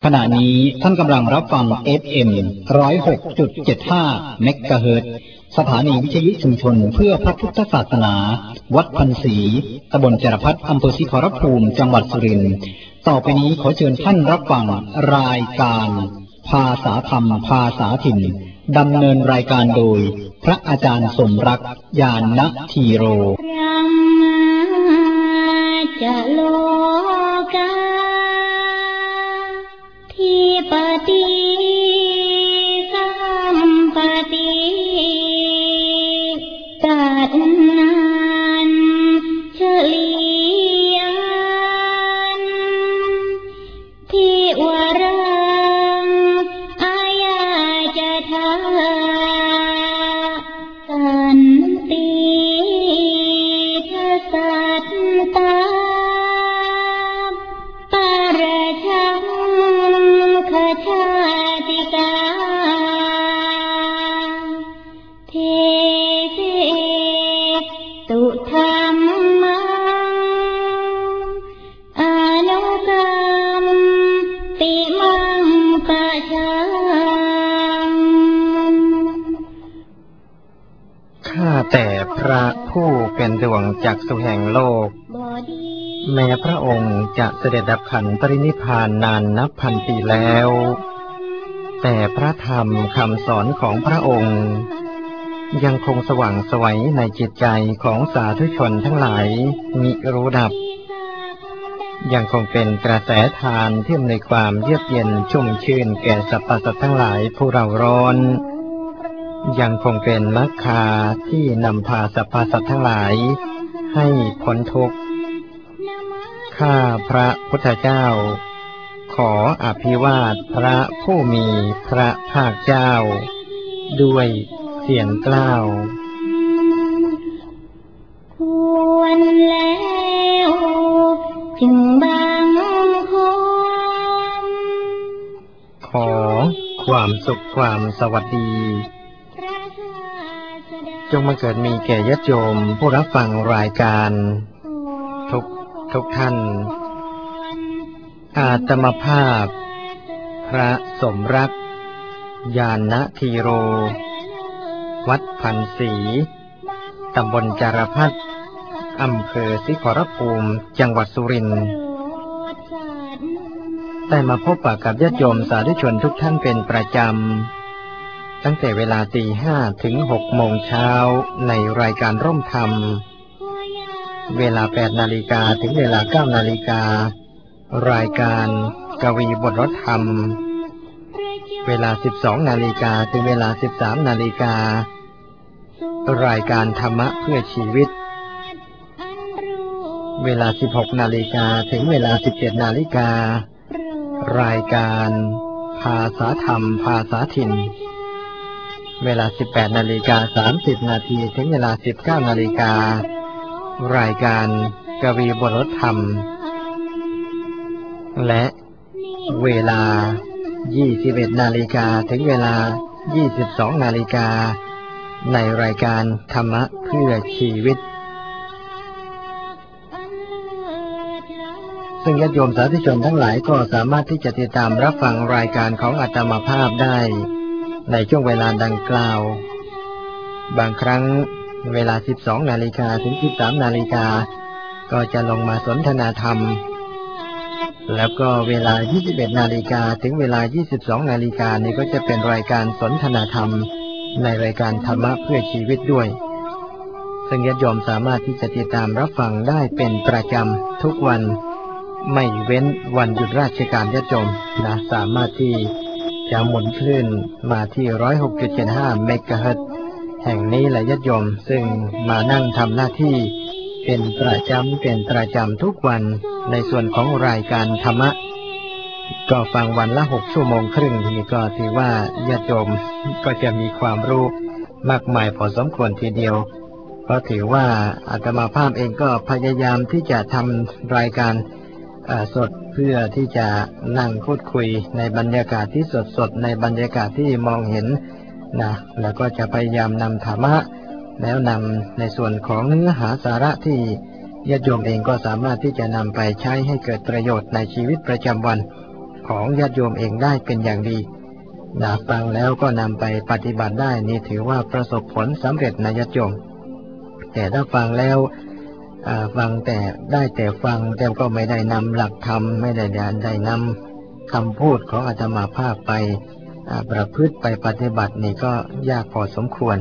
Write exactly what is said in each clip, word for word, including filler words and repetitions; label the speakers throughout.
Speaker 1: ขณะนี้ท่านกำลังรับฟัง เอฟ เอ็ม หนึ่งศูนย์หกจุดเจ็ดห้า เมกะเฮิรตซ์ สถานีวิทยุชุมชนเพื่อพระพุทธศาสนาวัดพันศรีตำบลจรพัฒน์อำเภอศรีขอรภูมิจังหวัดสุรินทร์ต่อไปนี้ขอเชิญท่านรับฟังรายการภาษาธรรมภาษาถิ่นดำเนินรายการโดยพระอาจารย์สมรักญาณธีโร
Speaker 2: จะโลกาทิปติสัมปติตัดนันเฉลียนทิวรังอายาจะทาสันติทัสสัตตาปารชังขชาติกาเทเสตุธรรมังอนุกรรมปิมังปะชัง
Speaker 3: ข้าแต่พระผู้เป็นดวงจักษุแห่งโลกแม้พระองค์จะเสด็จดับขันธ์ปรินิพพานนานนับพันปีแล้วแต่พระธรรมคำสอนของพระองค์ยังคงสว่างไสวในจิตใจของสาธุชนทั้งหลายมิรู้ดับยังคงเป็นกระแสทานที่อำนวยความเยือกเย็นชุ่มชื่นแก่สรรพสัตว์ทั้งหลายผู้เร่าร้อนยังคงเป็นมรรคาที่นำพาสรรพสัตว์ทั้งหลายให้พ้นทุกข์ข้าพระพุทธเจ้าขออภิวาทพระผู้มีพระภาคเจ้าด้วยเสียงกล้าว
Speaker 2: ควรแล้วจึงบังคม
Speaker 3: ขอความสุขความสวัสดีจงมาเกิดมีแก่ญาติโยมผู้รับฟังรายการทุกทุกท่านอาตมภาพพระสมรักญาณธีโรวัดพันศรีตำบลจารพัฒน์อำเภอศรีขอรภูมิจังหวัดสุรินทร์ได้มาพบปะกับญาติโยมสาธุชนทุกท่านเป็นประจำตั้งแต่เวลาตีห้าถึงหกโมงเช้าในรายการร่มธรรมเวลาแปดนาฬิกาถึงเวลาเก้านาฬิการายการกวีบทรถธรรมเวลาสิบสองนาฬิกาถึงเวลาสิบสามนาฬิการายการธรรมะเพื่อชีวิตเวลาสิบหกนาฬิกาถึงเวลาสิบเจ็ดนาฬิการายการภาษาธรรมภาษาถิ่นเวลาสิบแปดนาฬิกาสามสิบนาทีถึงเวลาสิบเก้านาฬิการายการกวีบทรถธรรมและเวลายี่สิบเอ็ดนาฬิกาถึงเวลายี่สิบสองนาฬิกาในรายการธรรมะเพื่อชีวิตซึ่งญาติโยมสาธุชนทั้งหลายก็สามารถที่จะติดตามรับฟังรายการของอาตมาภาพได้ในช่วงเวลาดังกล่าวบางครั้งเวลาสิบสองนาฬิกาถึงสิบสามนาฬิกาก็จะลงมาสนทนาธรรมแล้วก็เวลายี่สิบเอ็ดนาฬิกาถึงเวลายี่สิบสองนาฬิกานี้ก็จะเป็นรายการสนทนาธรรมในรายการธรรมะเพื่อชีวิตด้วยซึ่งญาติโยมสามารถที่จะติดตามรับฟังได้เป็นประจำทุกวันไม่เว้นวันหยุดราชการญาติโยมนะสามารถที่จะหมุนคลื่นมาที่ หนึ่งศูนย์หกจุดเจ็ดห้า เมกะเฮิรตซ์แห่งนี้แหละญาติโยมซึ่งมานั่งทำหน้าที่เป็นประจำเป็นประจำทุกวันในส่วนของรายการธรรมะก็ฟังวันละหกชั่วโมงครึ่งนี่ก็ถือว่าญาติโยมก็จะมีความรู้มากมายพอสมควรทีเดียวเพราะถือว่าอาตมาภาพเองก็พยายามที่จะทำรายการสดเพื่อที่จะนั่งพูดคุยในบรรยากาศที่สดๆในบรรยากาศที่มองเห็นนะแล้วก็จะพยายามนำธรรมะแล้วนำในส่วนของเนื้อหาสาระที่ ญาติโยมเองก็สามารถที่จะนำไปใช้ให้เกิดประโยชน์ในชีวิตประจำวันขของญาติโยมเองได้เป็นอย่างดีนะฟังแล้วก็นำไปปฏิบัติได้นี่ถือว่าประสบผลสำเร็จนะญาติโยมแต่ถ้าฟังแล้วฟังแต่ได้แต่ฟังแต่ก็ไม่ได้นำหลักธรรมไม่ได้ได้นำคำพูดของอาตมาภาพไปประพฤติไปปฏิบัตินี่ก็ยากพอสมควร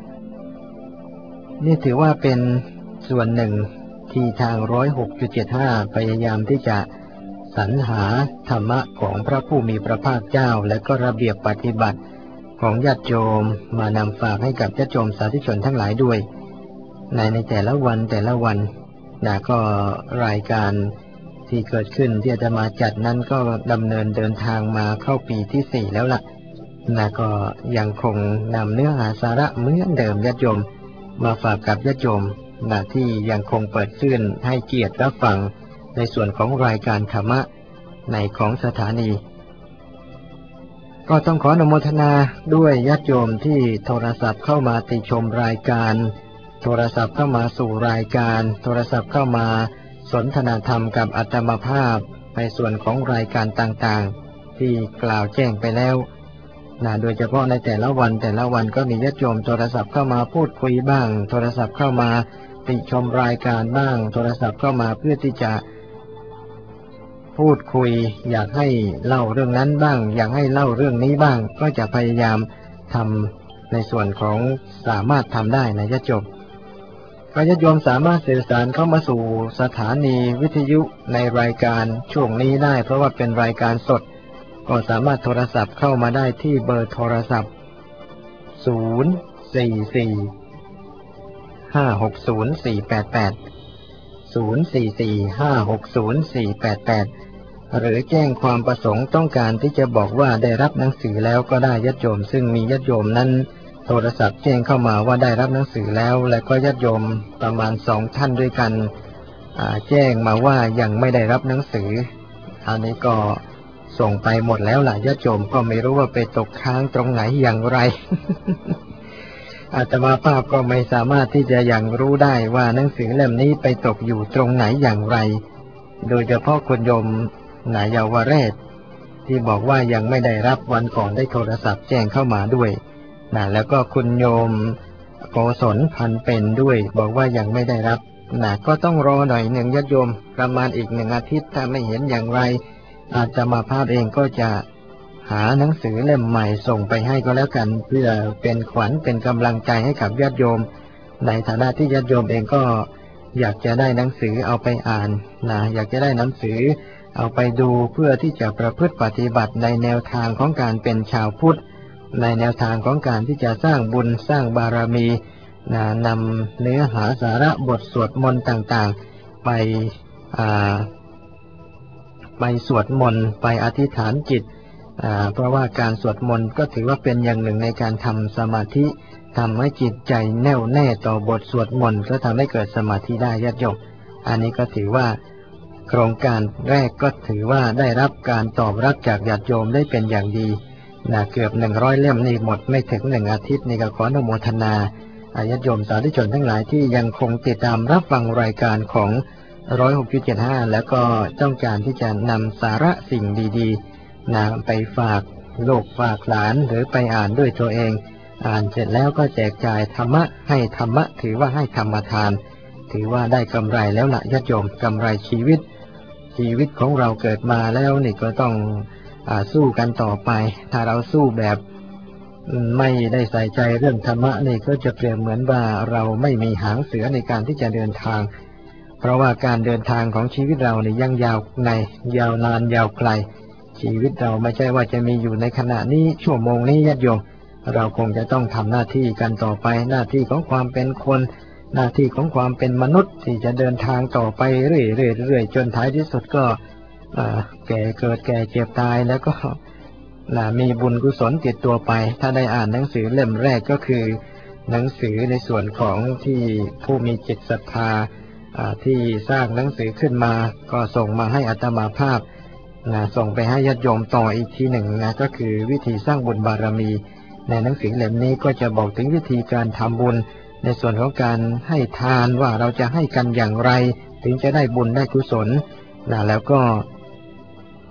Speaker 3: นี่ถือว่าเป็นส่วนหนึ่งที่ทาง หนึ่งร้อยหกจุดเจ็ดห้า พยายามที่จะสรรหาธรรมะของพระผู้มีพระภาคเจ้าและก็ระเบียบปฏิบัติของญาติโยมมานำฝากให้กับญาติโยมสาธุชนทั้งหลายด้วยในในแต่ละวันแต่ละวันนะก็รายการที่เกิดขึ้นที่อาตมาจัดนั้นก็ดำเนินเดินทางมาเข้าปีที่สี่แล้วล่ะนะก็ยังคงนำเนื้อหาสาระเหมือนเดิมญาติโยมมาฝากกับญาติโยมนะที่ยังคงเปิดขึ้นให้เกียรติรับฟังในส่วนของรายการธรรมะในของสถานีก็ต้องขออนุโมทนาด้วยญาติโยมที่โทรศัพท์เข้ามาติชมรายการโทรศัพท์เข้ามาสู่รายการโทรศัพท์เข้ามาสนทนาธรรมกับอาตมาภาพในส่วนของรายการต่างๆที่กล่าวแจ้งไปแล้วนะโดยเฉพาะในแต่ละวันแต่ละวันก็มีญาติโยมโทรศัพท์เข้ามาพูดคุยบ้างโทรศัพท์เข้ามาติชมรายการบ้างโทรศัพท์เข้ามาเพื่อที่จะพูดคุยอยากให้เล่าเรื่องนั้นบ้างอยากให้เล่าเรื่องนี้บ้างก็จะพยายามทำในส่วนของสามารถทำได้นะญาติโยมก็ญาติโยมสามารถสื่อสารเข้ามาสู่สถานีวิทยุในรายการช่วงนี้ได้เพราะว่าเป็นรายการสดก็สามารถโทรศัพท์เข้ามาได้ที่เบอร์โทรศัพท์ศูนย์ สี่ สี่ ห้า หก ศูนย์ สี่ แปด แปด ศูนย์ สี่ สี่ ห้า หก ศูนย์ สี่ แปด แปดหรือแจ้งความประสงค์ต้องการที่จะบอกว่าได้รับหนังสือแล้วก็ได้ญาติโยมซึ่งมีญาติโยมนั้นโทรศัพท์แจ้งเข้ามาว่าได้รับหนังสือแล้วและก็ญาติโยมประมาณสองท่านด้วยกันแจ้งมาว่ายังไม่ได้รับหนังสืออันนี้ก็ส่งไปหมดแล้วล่ะญาติโยมก็ไม่รู้ว่าไปตกค้างตรงไหนอย่างไร อาตมาภาพก็ไม่สามารถที่จะยังรู้ได้ว่าหนังสือเล่มนี้ไปตกอยู่ตรงไหนอย่างไรโดยเฉพาะคุณโยมนายาวเรศที่บอกว่ายังไม่ได้รับวันก่อนได้โทรศัพท์แจ้งเข้ามาด้วยนะแล้วก็คุณโยมโกศลพันเป็นด้วยบอกว่ายังไม่ได้รับนะก็ต้องรอหน่อยหนึ่งญาติโยมประมาณอีกหนึ่งอาทิตย์ถ้าไม่เห็นอย่างไรอาตมาภาพเองก็จะหาหนังสือเล่มใหม่ส่งไปให้ก็แล้วกันเพื่อเป็นขวัญเป็นกำลังใจให้กับญาติโยมในฐานะที่ญาติโยมเองก็อยากจะได้หนังสือเอาไปอ่านนะอยากจะได้หนังสือเอาไปดูเพื่อที่จะประพฤติปฏิบัติในแนวทางของการเป็นชาวพุทธในแนวทางของการที่จะสร้างบุญสร้างบารมีนะนำเนื้อหาสาระบทสวดมนต์ต่างๆไปอ่าไปสวดมนต์ไปอธิษฐานจิตเพราะว่าการสวดมนต์ก็ถือว่าเป็นอย่างหนึ่งในการทำสมาธิทำให้จิตใจแน่วแน่ต่อบทสวดมนต์ก็ทำให้เกิดสมาธิได้ญาติโยมอันนี้ก็ถือว่าโครงการแรกก็ถือว่าได้รับการตอบรับจากญาติโยมได้เป็นอย่างดีนะเกือบหนึ่งร้อยเล่มนี่หมดไม่ถึงหนึ่งอาทิตย์นี่ก็ขออนุโมทนาญาติโยมสาธุชนทั้งหลายที่ยังคงติดตามรับฟังรายการของหนึ่งร้อยหกจุดเจ็ดห้าแล้วก็ต้องการที่จะนำสาระสิ่งดีๆนะไปฝากโลกฝากหลานหรือไปอ่านด้วยตัวเองอ่านเสร็จแล้วก็แจกจ่ายธรรมะให้ธรรมะถือว่าให้ธรรมทานถือว่าได้กำไรแล้วล่ะญาติโยมกำไรชีวิตชีวิตของเราเกิดมาแล้วนี่ก็ต้องอ่าสู้กันต่อไปถ้าเราสู้แบบไม่ได้ใส่ใจเรื่องธรรมะนี่ก็จะเปรียบเหมือนว่าเราไม่มีหางเสือในการที่จะเดินทางเพราะว่าการเดินทางของชีวิตเรานี่ยังยาวในยาวนานยาวไกลชีวิตเราไม่ใช่ว่าจะมีอยู่ในขณะนี้ชั่วโมงนี้ญาติโยมเราคงจะต้องทำหน้าที่กันต่อไปหน้าที่ของความเป็นคนหน้าที่ของความเป็นมนุษย์ที่จะเดินทางต่อไปเรื่อยๆจนท้ายที่สุดก็แก่เกิดแก่เจ็บตายแล้วก็มีบุญกุศลติดตัวไปถ้าได้อ่านหนังสือเล่มแรกก็คือหนังสือในส่วนของที่ผู้มีจิตศรัทธาที่สร้างหนังสือขึ้นมาก็ส่งมาให้อาตมาภาพนะส่งไปให้ญาติโยมต่ออีกทีหนึ่งนะก็คือวิธีสร้างบุญบารมีในหนังสือเล่มนี้ก็จะบอกถึงวิธีการทำบุญในส่วนของการให้ทานว่าเราจะให้กันอย่างไรถึงจะได้บุญได้กุศลนะแล้วก็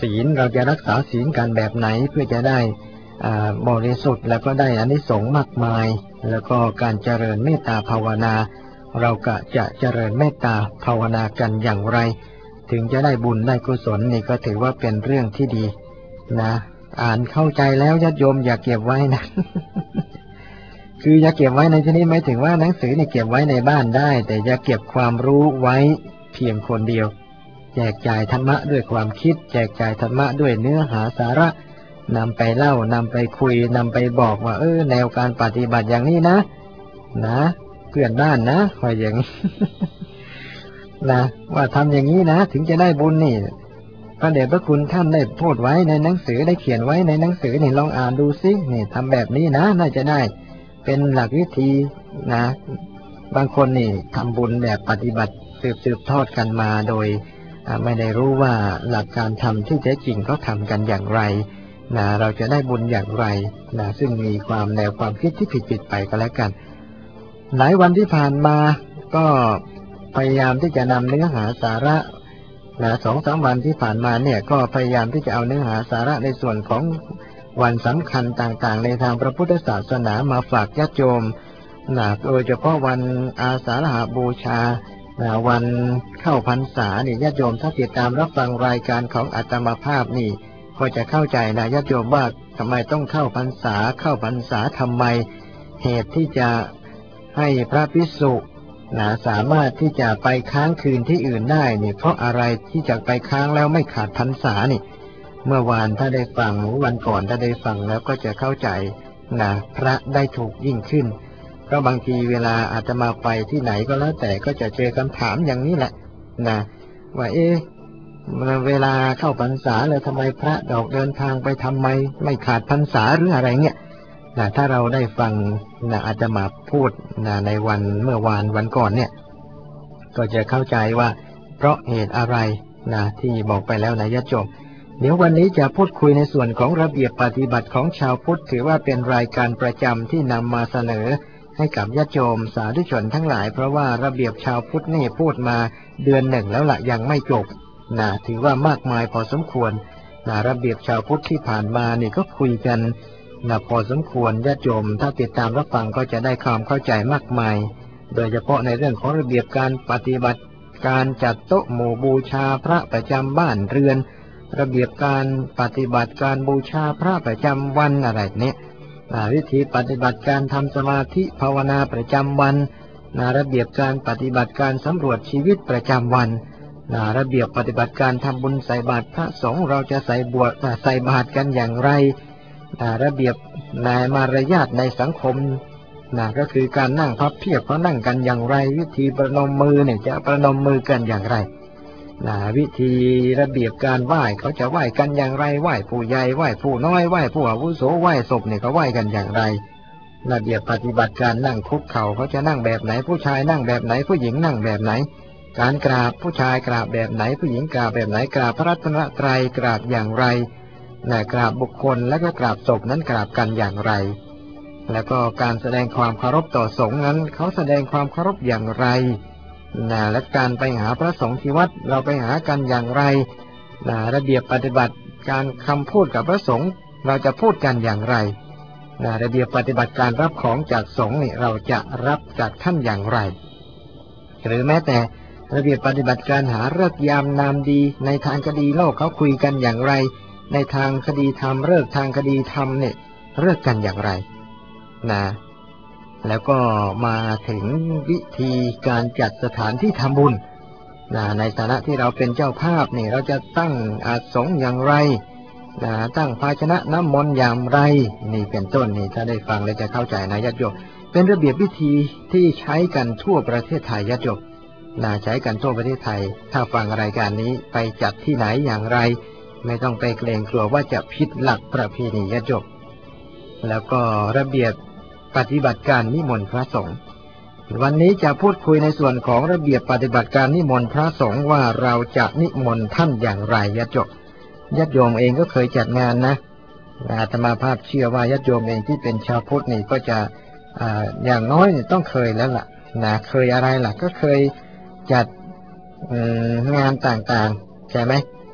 Speaker 3: ศีลเราจะรักษาศีลกันแบบไหนเพื่อจะได้บริสุทธิ์แล้วก็ได้อานิสงส์มากมายแล้วก็การเจริญเมตตาภาวนาเราก็จะเจริญเมตตาภาวนากันอย่างไรถึงจะได้บุญได้กุศลนี่ก็ถือว่าเป็นเรื่องที่ดีนะอ่านเข้าใจแล้วญาติโยมอย่าเก็บไว้นะ คืออย่าเก็บไว้ในที่นี้หมายถึงว่าหนังสือนี่เก็บไว้ในบ้านได้แต่อย่าเก็บความรู้ไว้เพียงคนเดียวแจกจ่ายธรรมะด้วยความคิดแจกจ่ายธรรมะด้วยเนื้อหาสาระนำไปเล่านำไปคุยนำไปบอกว่าเออแนวการปฏิบัติอย่างนี้นะนะเพื่อนบ้านนะคอยอย่าง นะว่าทำอย่างนี้นะถึงจะได้บุญนี่พระเดชพระคุณท่านได้พูดไว้ในหนังสือได้เขียนไว้ในหนังสือนี่ลองอ่านดูซินี่ทำแบบนี้นะน่าจะได้เป็นหลักวิธีนะบางคนนี่ทำบุญแบบปฏิบัติสืบสืบทอดกันมาโดยไม่ได้รู้ว่าหลักการทำที่แท้จริงเขาทำกันอย่างไรนะเราจะได้บุญอย่างไรนะซึ่งมีความแนวความคิดที่ผิดๆไปก็แล้วกันหลายวันที่ผ่านมาก็พยายามที่จะนำเนื้อหาสาระนะสองสามวันที่ผ่านมาเนี่ยก็พยายามที่จะเอาเนื้อหาสาระในส่วนของวันสำคัญต่างๆในทางพระพุทธศาสนามาฝากญาติโยมนะโดยเฉพาะวันอาสาฬหบูชานะวันเข้าพรรษานี่ญาติโยมถ้าติดตามรับฟังรายการของอาตมาภาพนี่ก็จะเข้าใจนะญาติโยมว่าทำไมต้องเข้าพรรษาเข้าพรรษาทำไมเหตุที่จะให้พระภิกษุนะสามารถที่จะไปค้างคืนที่อื่นได้นี่เพราะอะไรที่จะไปค้างแล้วไม่ขาดพรรษานี่เมื่อวานถ้าได้ฟังวันก่อนถ้าได้ฟังแล้วก็จะเข้าใจนะพระได้ถูกยิ่งขึ้นเพราะบางทีเวลาอาตมาไปที่ไหนก็แล้วแต่ก็จะเจอคำถามอย่างนี้แหละนะว่าเอ๊ะเวลาเข้าพรรษาเลยทำไมพระดอกเดินทางไปทำไมไม่ขาดพรรษาหรืออะไรเงี้ยนะถ้าเราได้ฟังนะอาตมาพูดนะในวันเมื่อวานวันก่อนเนี่ยก็จะเข้าใจว่าเพราะเหตุอะไรนะที่บอกไปแล้วนะญาติโยมเดี๋ยววันนี้จะพูดคุยในส่วนของระเบียบปฏิบัติของชาวพุทธถือว่าเป็นรายการประจำที่นำมาเสนอให้กับญาติโยมสาธุชนทั้งหลายเพราะว่าระเบียบชาวพุทธนี่พูดมาเดือนหนึ่งแล้วล่ะยังไม่จบนะถือว่ามากมายพอสมควรนะระเบียบชาวพุทธที่ผ่านมานี่ก็คุยกันนะพอสมควรญาติโยมถ้าติดตามรับฟังก็จะได้ความเข้าใจมากมายโดยเฉพาะในเรื่องของระเบียบการปฏิบัติการจัดโต๊ะหมู่บูชาพระประจำบ้านเรือนระเบียบการปฏิบัติการบูชาพระประจำวันอะไรเนี่ยวิธีปฏิบัติการทำสมาธิภาวนาประจำวันระเบียบการปฏิบัติการสำรวจชีวิตประจำวันระเบียบปฏิบัติการทำบุญใส่บาตรพระสงฆ์เราจะใส่บวชใส่บาตรกันอย่างไรระเบียบในมารยาทในสังคมนะก็คือการนั่งพับเพียบเขานั่งกันอย่างไรวิธีประนมมือเนี่ยจะประนมมือกันอย่างไรนะวิธีระเบียบการไหว้เขาจะไหว้กันอย่างไรไหว้ผู้ใหญ่ไหว้ผู้น้อยไหว้ผู้อาวุโสไหว้ศพเนี่ยเขาไหว้กันอย่างไรระเบียบปฏิบัติการนั่งคุกเข่าเขาจะนั่งแบบไหนผู้ชายนั่งแบบไหนผู้หญิงนั่งแบบไหนการกราบผู้ชายกราบแบบไหนผู้หญิงกราบแบบไหนกราบพระรัตนตรัยกราบอย่างไรนะกราบบุคคลและก็กราบศพนั้นกราบกันอย่างไรแล้วก็การแสดงความเคารพต่อสงฆ์นั้นเขาแสดงความเคารพอย่างไรนะและการไปหาพระสงฆ์ที่วัดเราไปหากันอย่างไรนะระเบียบปฏิบัติการคำพูดกับพระสงฆ์เราจะพูดกันอย่างไรนะระเบียบปฏิบัติการรับของจากสงฆ์นี่เราจะรับจากท่านอย่างไรหรือแม้แต่ระเบียบปฏิบัติการหาฤกษ์ยามนามดีในทางคดีโลกเขาคุยกันอย่างไรในทางคดีธรรมฤกษ์ทางคดีธรรมเนี่ยเลิกกันอย่างไรนะแล้วก็มาถึงวิธีการจัดสถานที่ทำบุญนะในฐานะที่เราเป็นเจ้าภาพนี่เราจะตั้งอาสงฆ์อย่างไรนะตั้งภาชนะน้ำมนต์อย่างไรนี่เป็นต้นนี่ถ้าได้ฟังแล้วจะเข้าใจนะญาติโยมเป็นระเบียบวิธีที่ใช้กันทั่วประเทศไทยญาติโยมนะใช้กันทั่วประเทศไทยถ้าฟังรายการนี้ไปจัดที่ไหนอย่างไรไม่ต้องไปเกรงกลัวว่าจะผิดหลักประเพณีญาติโยมแล้วก็ระเบียบปฏิบัติการนิมนต์พระสงฆ์วันนี้จะพูดคุยในส่วนของระเบียบปฏิบัติการนิมนต์พระสงฆ์ว่าเราจะนิมนต์ท่านอย่างไรญาติโยมญาติโยมเองก็เคยจัดงานนะอาตมาภาพเชื่อว่าญาติโยมเองที่เป็นชาวพุทธนี่ก็จะอ่าอย่างน้อยต้องเคยแล้วล่ะนะเคยอะไรล่ะก็เคยจัดงานต่างๆใช่ไหม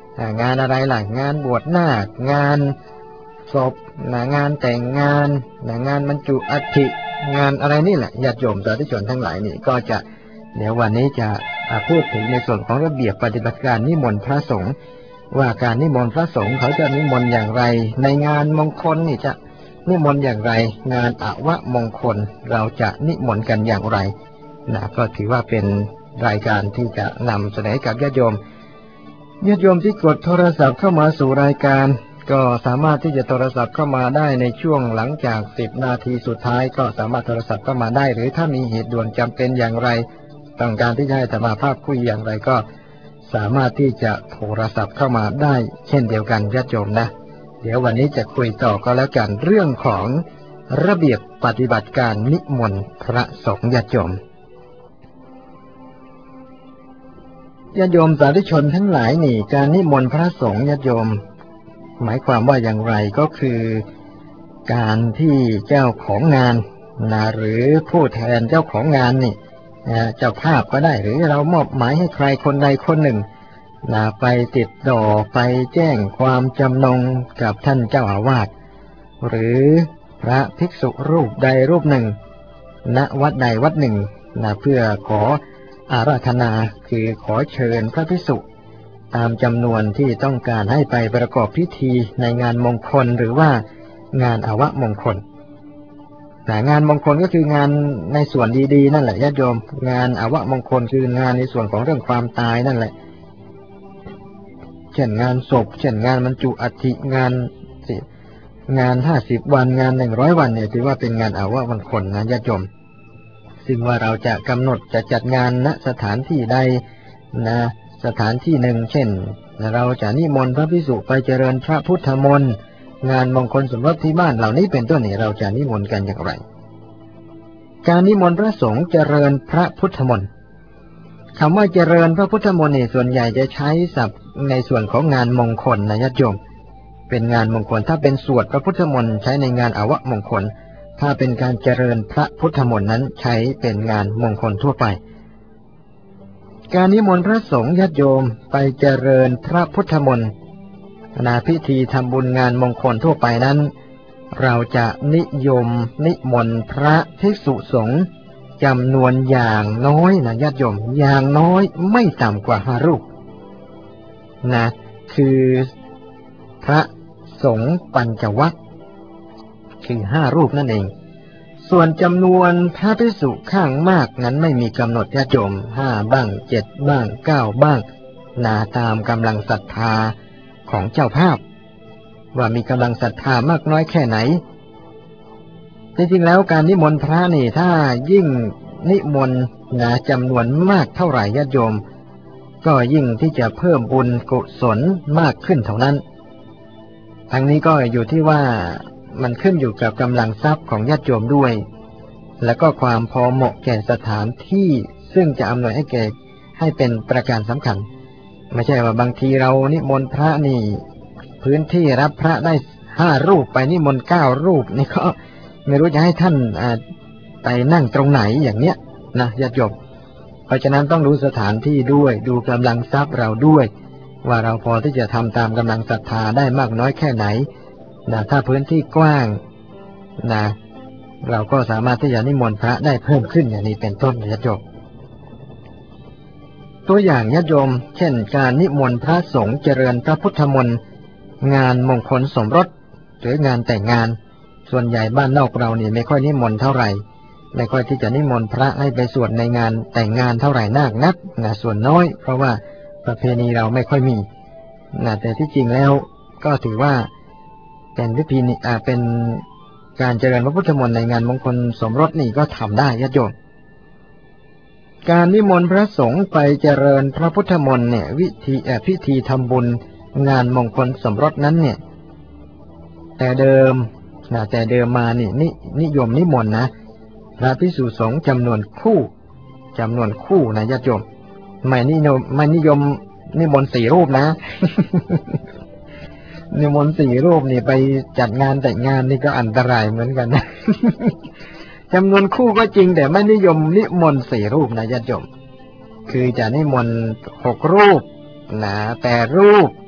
Speaker 3: งานอะไรล่ะงานบวชนาคงานศพงานแต่งงานงานบรรจุอัฐิงานอะไรนี่แหละญาติโยมสาธุชนทั้งหลายนี่ก็จะเดี๋ยววันนี้จะพูดถึงในส่วนของระเบียบปฏิบัติการนิมนต์พระสงฆ์ว่าการนิมนต์พระสงฆ์เขาจะนิมนต์อย่างไรในงานมงคลนี่จะนิมนต์อย่างไรงานอวมงคลเราจะนิมนต์กันอย่างไรนะก็ถือว่าเป็นรายการที่จะนำเสนอกับญาติโยมญาติโยมที่กดโทรศัพท์เข้ามาสู่รายการก็สามารถที่จะโทรศัพท์เข้ามาได้ในช่วงหลังจากสิบนาทีสุดท้ายก็สามารถโทรศัพท์เข้ามาได้หรือถ้ามีเหตุด่วนจำเป็นอย่างไรต้องการที่จะให้อาตมาภาพคุยอย่างไรก็สามารถที่จะโทรศัพท์เข้ามาได้เช่นเดียวกันญาติโยมนะเดี๋ยววันนี้จะคุยต่อก็แล้วกันเรื่องของระเบียบปฏิบัติการนิมนต์พระสงฆ์ญาติโยมญาติโยมสาธุชนทั้งหลายนี่การนิมนต์พระสงฆ์ญาติโยมหมายความว่าอย่างไรก็คือการที่เจ้าของงานนะหรือผู้แทนเจ้าของงานนี่เจ้าภาพก็ได้หรือเรามอบหมายให้ใครคนใดคนหนึ่งนะไปติดต่อไปแจ้งความจำนงกับท่านเจ้าอาวาสหรือพระภิกษุรูปใดรูปหนึ่งณวัดใดวัดหนึ่งนะเพื่อขออาราธนาคือขอเชิญพระภิกษุตามจำนวนที่ต้องการให้ไปประกอบพิธีในงานมงคลหรือว่างานอวมงคลแต่งานมงคลก็คืองานในส่วนดีๆนั่นแหละญาติโยมงานอวมงคลคืองานในส่วนของเรื่องความตายนั่นแหละเช่นงานศพเช่นงานบรรจุอัฐิงานงานห้าสิบวันงานหนึ่งร้อยวันเนี่ยถือว่าเป็นงานอวมงคลนะญาติโยมซึ่งว่าเราจะกำหนดจะจัดงานณสถานที่ใดนะสถานที่หนึ่งเช่นเราจะนิมนต์พระภิกษุไปเจริญพระพุทธมนต์งานมงคลสมรสที่บ้านเหล่านี้เป็นต้นนี่เราจะนิมนต์กันอย่างไรการนิมนต์พระสงฆ์เจริญพระพุทธมนต์คำว่าเจริญพระพุทธมนต์นี่ส่วนใหญ่จะใช้ศัพท์ในส่วนของงานมงคลนะญาติโยมเป็นงานมงคลถ้าเป็นสวดพระพุทธมนต์ใช้ในงานอวมงคลถ้าเป็นการเจริญพระพุทธมนต์นั้นใช้เป็นงานมงคลทั่วไปการนิมนต์พระสงฆ์ญาติโยมไปเจริญพระพุทธมนต์นาพิธีทำบุญงานมงคลทั่วไปนั้นเราจะนิยมนิมนต์พระภิกษุสงฆ์จำนวนอย่างน้อยนะญาติโยมอย่างน้อยไม่ต่ำกว่าห้ารูปนะคือพระสงฆ์ปัญจวัคคือห้ารูปนั่นเองส่วนจำนวนพระภิกษุข้างมากนั้นไม่มีกำหนดญาติโยมห้าบ้างเจ็ดบ้างเก้าบ้างนาตามกำลังศรัทธาของเจ้าภาพว่ามีกำลังศรัทธามากน้อยแค่ไหนจริงๆแล้วการนิมนต์พระนี่ถ้ายิ่งนิมนต์นะจำนวนมากเท่าไหร่ญาติโยมก็ยิ่งที่จะเพิ่มบุญกุศลมากขึ้นเท่านั้นทั้งนี้ก็อยู่ที่ว่ามันขึ้นอยู่กับกำลังทรัพย์ของญาติโยมด้วยและก็ความพอเหมาะแก่สถานที่ซึ่งจะอำนวยให้แก่ให้เป็นประการสำคัญไม่ใช่ว่าบางทีเรานิมนต์พระนี่พื้นที่รับพระได้ห้ารูปไปนิมนต์เก้ารูปนี่ก็ไม่รู้จะให้ท่านไปนั่งตรงไหนอย่างเนี้ยนะญาติโยมเพราะฉะนั้นต้องดูสถานที่ด้วยดูกำลังทรัพย์เราด้วยว่าเราพอที่จะทำตามกำลังศรัทธาได้มากน้อยแค่ไหนนะถ้าพื้นที่กว้างนะเราก็สามารถที่จะนิมนต์พระได้เพิ่มขึ้นอย่างนี้เป็นต้นญาติโยมตัวอย่างญาติโยมเช่นการนิมนต์พระสงฆ์เจริญพระพุทธมนต์งานมงคลสมรสหรืองานแต่งงานส่วนใหญ่บ้านนอกเรานี่ไม่ค่อยนิมนต์เท่าไหร่ไม่ค่อยที่จะนิมนต์พระให้ไปสวดในงานแต่งงานเท่าไหร่นักนักนะส่วนน้อยเพราะว่าประเพณีเราไม่ค่อยมีนะแต่ที่จริงแล้วก็ถือว่าเป็นพิธีอ่าเป็นการเจริญพระพุทธมนต์ในงานมงคลสมรสนี่ก็ทำได้ญาติโยมการนิมนต์พระสงฆ์ไปเจริญพระพุทธมนต์เนี่ยวิธีอ่าพิธีทำบุญงานมงคลสมรสนั้นเนี่ยแต่เดิมนะแต่เดิมมานี่นินิยมนิมนต์นะพระภิกษุสงฆ์จำนวนคู่จำนวนคู่นะญาติโยมไม่นิยมไม่นิยมนิมนต์สี่รูปนะ นิมนต์สี่รูปนี่ไปจัดงานแต่งงานนี่ก็อันตรายเหมือนกันนะ จำนวนคู่ก็จริงแต่ไม่นิยมนิมนต์สี่รูปนะญาติโยมคือจะนิมนต์หกรูปนะแต่รูป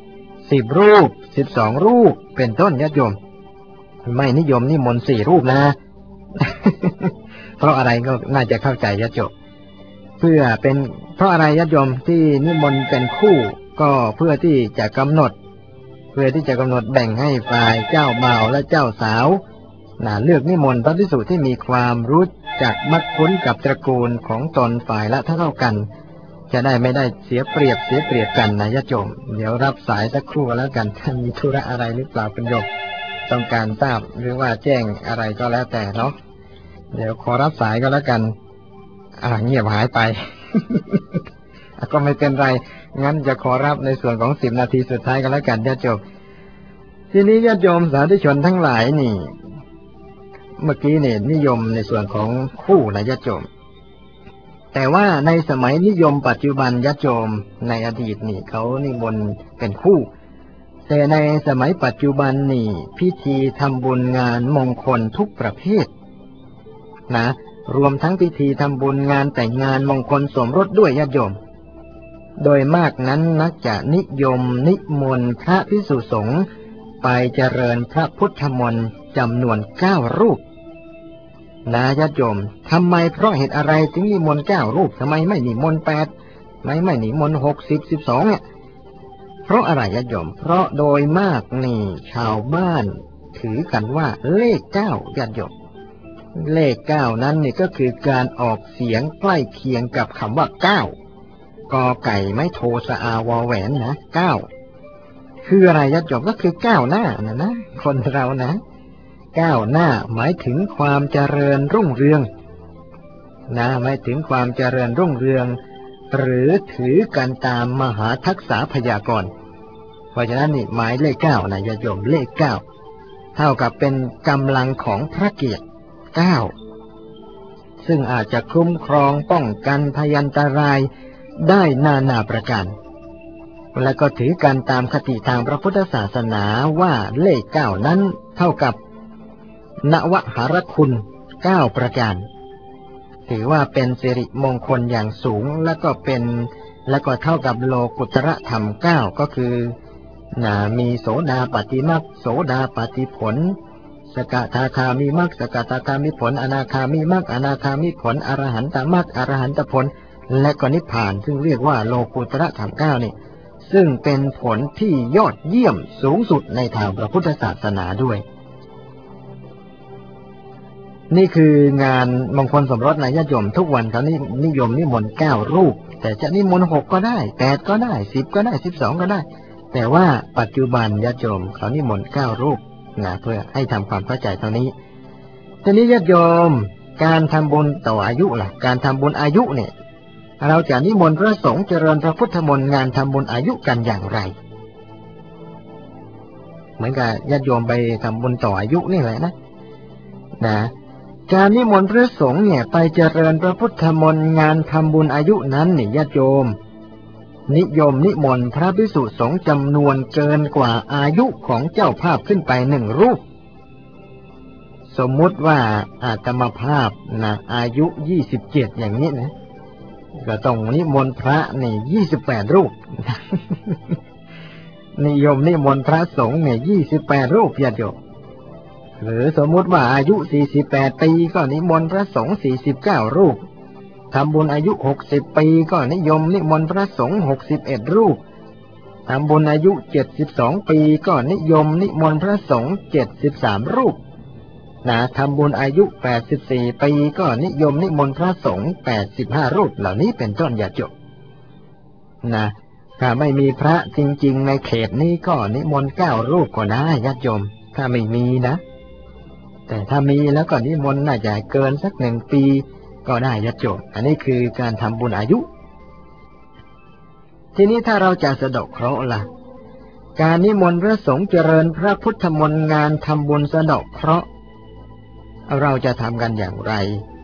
Speaker 3: สิบรูปสิบสองรูปเป็นต้นญาติโยมไม่นิยมนิมนต์สี่รูปนะ เพราะอะไรก็น่าจะเข้าใจญาติโยมเพื่อเป็นเพราะอะไรญาติโยมที่นิมนต์เป็นคู่ก็เพื่อที่จะกำหนดเพื่อที่จะกำหนดแบ่งให้ฝ่ายเจ้าบ่าวและเจ้าสาวน่ะเลือกนิมนต์พระภิกษุที่มีความรู้จักมักคุ้นกับตระกูลของตนฝ่ายละเท่ากันจะได้ไม่ได้เสียเปรียบเสียเปรียบกันนะญาติโยมเดี๋ยวรับสายสักครู่แล้วกันถ้ามีธุระอะไรหรือเปล่าเป็นโยมต้องการทราบหรือว่าแจ้งอะไรก็แล้วแต่เนาะเดี๋ยวขอรับสายก็แล้วกันอ่าเงียบหายไป ก็ไม่เป็นไรงั้นจะขอรับในส่วนของสิบนาทีสุดท้ายก็แล้วกันญาติโยมทีนี้ญาติโยมสาธุชนทั้งหลายนี่เมื่อกี้เนี่ยนิยมในส่วนของคู่นะญาติโยมแต่ว่าในสมัยนิยมปัจจุบันญาติโยมในอดีตนี่เขานิมนต์เป็นคู่แต่ในสมัยปัจจุบันนี่พิธีทำบุญงานมงคลทุกประเภทนะรวมทั้งพิธีทำบุญงานแต่งงานมงคลสมรสด้วยญาติโยมโดยมากนั้นนักจะนิยมนิมนต์พระภิกษุสงฆ์ไปเจริญพระพุทธมนต์จำนวนเก้ารูปนะญาติโยมทำไมเพราะเหตุอะไรถึงนิมนต์เก้ารูปทำไมไม่นิมนต์แปดไม่ไม่นิมนต์หกสิบสิบสองเนี่ยเพราะอะไรญาติโยมเพราะโดยมากนี่ชาวบ้านถือกันว่าเลขเก้าญาติโยมเลขเก้านั้นนี่ก็คือการออกเสียงใกล้เคียงกับคำว่าเก้ากอไก่ไม่โทสะอาวอแหวนนะเก้าคืออะไรญาติโยมก็คือก้าวหน้านะนะคนเรานะก้าวหน้าหมายถึงความเจริญรุ่งเรืองนะหมายถึงความเจริญรุ่งเรืองหรือถือกันตามมหาทักษะพยากรณ์เพราะฉะนั้นนี่หมายเลขเก้านะญาติโยมเลขเก้าเท่ากับเป็นกำลังของพระเกียรติเก้าซึ่งอาจจะคุ้มครองป้องกันพยันตรายได้นานาประการและก็ถือกันตามคติทางพระพุทธศาสนาว่าเลขเก้านั้นเท่ากับนวหรคุณเก้าประการถือว่าเป็นสิริมงคลอย่างสูงและก็เป็นและก็เท่ากับโลกุตระธรรมเก้าก็คือนะมีโสดาปัตติมรรคโสดาปัตติผลสกทาคามิมรรคสกทาคามิผลอนาคามิมรรคอนาคามิผลอรหันตมรรคอรหันตผลและก็นิพพานซึ่งเรียกว่าโลกุตระธรรมเก้านี่ซึ่งเป็นผลที่ยอดเยี่ยมสูงสุดในทางพระพุทธศาสนาด้วยนี่คืองานมงคลสมรสในญาติโยมทุกวันเขานิยมนิมนต์เก้ารูปแต่จะนิมนต์หกก็ได้แปดก็ได้สิบก็ได้สิบสองก็ได้แต่ว่าปัจจุบันญาติโยมเขานิมนต์เก้ารูปนะเพื่อให้ทำความเข้าใจตรงนี้ทีนี้ญาติโยมการทำบุญต่ออายุล่ะการทำบุญอายุเนี่ยเราจะนิมนต์พระสงฆ์เจริญพระพุทธมนต์งานทำบุญอายุกันอย่างไรเหมือนกับญาติโยมไปทำบุญต่ออายุนี่แหละนะนะการนิมนต์พระสงฆ์เนี่ยไปเจริญพระพุทธมนต์งานทำบุญอายุนั้นนี่ญาติโยมนิยมนิมนต์พระภิกษุสงฆ์จำนวนเกินกว่าอายุของเจ้าภาพขึ้นไปหนึ่งรูปสมมุติว่าอาตมาภาพนะอายุยี่สิบเจ็ดอย่างนี้นะก็ต้องนิมนต์พระนี่ยี่สิบแปดรูป นิยมนิมนต์พระสงฆ์เนี่ยยี่สิบแปดรูปญาติโยมหรือสมมุติว่าอายุสี่สิบแปดปีก็นิมนต์พระสงฆ์สี่สิบเก้ารูปทำบุญอายุหกสิบปีก็นิยมนิมนต์พระสงฆ์หกสิบเอ็ดรูปทำบุญอายุเจ็ดสิบสองปีก็นิยมนิมนต์พระสงฆ์เจ็ดสิบสามรูปนะทำบุญอายุแปดสิบสี่ปีก็นิยมนิมนต์พระสงฆ์แปดสิบห้ารูปเหล่านี้เป็นต้นญาติโยมนะถ้าไม่มีพระจริงๆในเขตนี้ก็นิมนต์เก้ารูปก็ได้ญาติโยมถ้าไม่มีนะแต่ถ้ามีแล้วก็นิมนต์น่าจะเกินสักหนึ่งปีก็ได้ญาติโยมอันนี้คือการทำบุญอายุทีนี้ถ้าเราจะสะเดาะเคราะห์ล่ะการนิมนต์พระสงฆ์เจริญพระพุทธมนต์งานทำบุญสะเดาะเคราะห์เราจะทำกันอย่างไร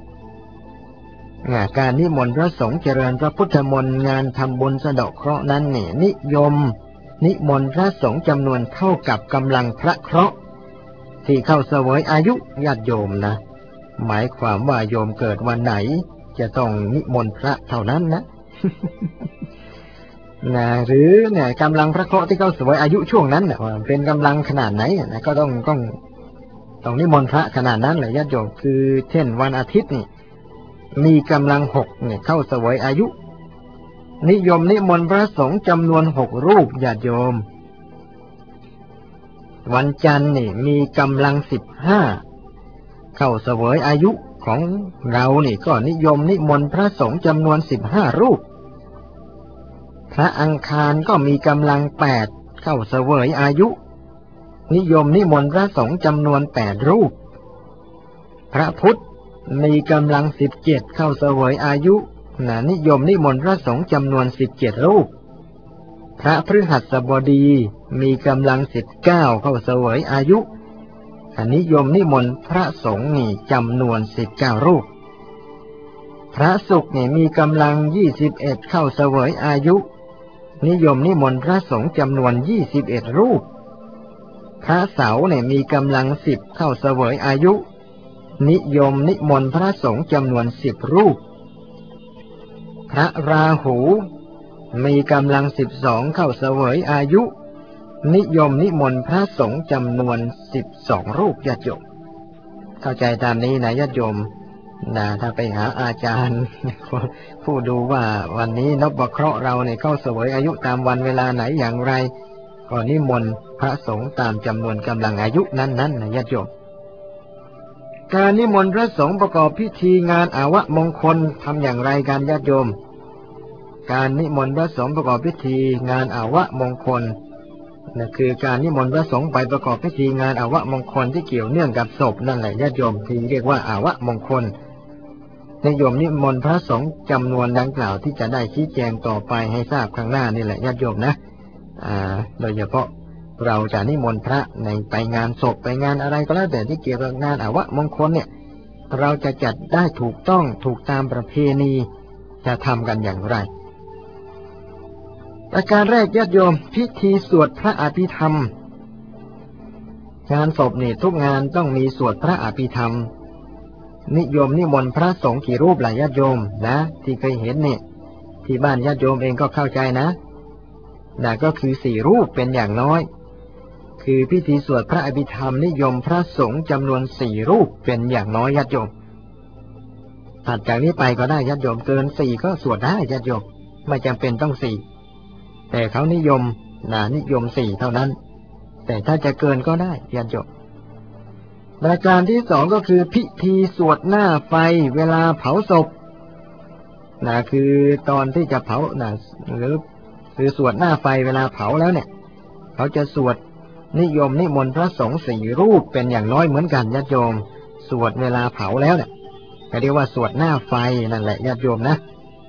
Speaker 3: การนิมนต์พระสงฆ์เจริญพระพุทธมนต์งานทำบุญสะเดาะเคราะห์นั้นนี่นิยมนิมนต์พระสงฆ์จำนวนเท่ากับกำลังพระเคราะห์ที่เข้าเสวยอายุญาติโยมนะหมายความว่าโยมเกิดวันไหนจะต้องนิมนต์พระเท่านั้นนะนะหรือเนี่ยกำลังพระเคราะห์ที่เขาเสวยอายุช่วงนั้นเนี่ยเป็นกำลังขนาดไหนนะก็ต้องต้องต้องนิมนต์พระขนาดนั้นแหละญาติโยมคือเช่นวันอาทิตย์นี่มีกำลังหกเนี่ยเข้าเสวยอายุนิยมนิมนต์พระสงฆ์จำนวนหกรูปญาติโยมวันจันทร์นี่มีกำลังสิบห้าเข้าเสวยอายุของเรานี่ก็นิยมนิมนต์พระสงฆ์จำนวนสิบห้ารูปพระอังคารก็มีกำลังแปดเข้าเสวยอายุนิยมนิมนต์พระสงฆ์จำนวนแปดรูปพระพุธมีกำลังสิบเจ็ดเข้าเสวยอายุนะนิยมนิมนต์พระสงฆ์จำนวนสิบเจ็ดรูปพระพฤหัสบดีมีกำลังสิบเก้าเข้าเสวยอายุนิยมนิมนต์พระสงฆ์นี่จำนวนสิบเก้ารูปพระศุกร์นี่มีกำลังยี่สิบเอ็ดเข้าเสวยอายุนิยมนิมนต์พระสงฆ์จำนวนยี่สิบเอ็ดรูปพระเสาร์เนี่ยมีกำลังสิบเข้าเสวยอายุนิยมนิมนต์พระสงฆ์จำนวนสิบรูปพระราหูมีกำลังสิบสองเข้าเสวยอายุนิยมนิมนต์พระสงฆ์จำนวนสิบสองรูปญาติโยมเข้าใจตามนี้นะญาติโยมนะถ้าไปหาอาจารย์ผู้ดูว่าวันนี้นพเคราะห์เราเนี่ยเข้าเสวยอายุตามวันเวลาไหนอย่างไรก็นิมนต์พระสงฆ์ตามจำนวนกำลังอายุนั้นๆนะญาติโยมการนิมนต์พระสงฆ์ประกอบพิธีงานอาวะมงคลทำอย่างไรกันญาติโยมการนิมนต์พระสงฆ์ประกอบพิธีงานอาวะมงคลนั่นคือการนิมนต์พระสงฆ์ไปประกอบพิธีงานอาวะมงคลที่เกี่ยวเนื่องกับศพนั่นแหละญาติโยมที่เรียกว่าอาวะมงคลนิยมนิมนต์พระสงฆ์จำนวนดังกล่าวที่จะได้ชี้แจงต่อไปให้ทราบข้างหน้านี่แหละญาติโยมนะอ่าโดยเฉพาะเราจะนิมนต์พระในไปงานศพไปงานอะไรก็แล้วแต่ที่เกี่ยวกับงานอาวะมงคลเนี่ยเราจะจัดได้ถูกต้องถูกตามประเพณีจะทำกันอย่างไรประการแรกญาติโยมพิธีสวดพระอภิธรรมงานศพนี่ทุกงานต้องมีสวดพระอภิธรรมนิยมนิมนต์พระสงฆ์กี่รูปหลายญาติโยมนะที่เคยเห็นเนี่ยที่บ้านญาติโยมเองก็เข้าใจนะนั่นก็คือสี่รูปเป็นอย่างน้อยคือพิธีสวดพระอภิธรรมนิยมพระสงฆ์จำนวนสี่รูปเป็นอย่างน้อยญาติโยมถัดจากนี้ไปก็ได้ญาติโยมเกินสี่ก็สวดได้ญาติโยมไม่จำเป็นต้องสี่แต่เขานิยมนะนิยมสี่เท่านั้นแต่ถ้าจะเกินก็ได้ญาติโยมประการที่สองก็คือพิธีสวดหน้าไฟเวลาเผาศพนะคือตอนที่จะเผานะหรือคือสวดหน้าไฟเวลาเผาแล้วเนี่ยเขาจะสวดนิยมนิมนต์พระสงฆ์สี่รูปเป็นอย่างน้อยเหมือนกันญาติโยมสวดเวลาเผาแล้วเนี่ยเรียกว่าสวดหน้าไฟนั่นแหละญาติโยมนะ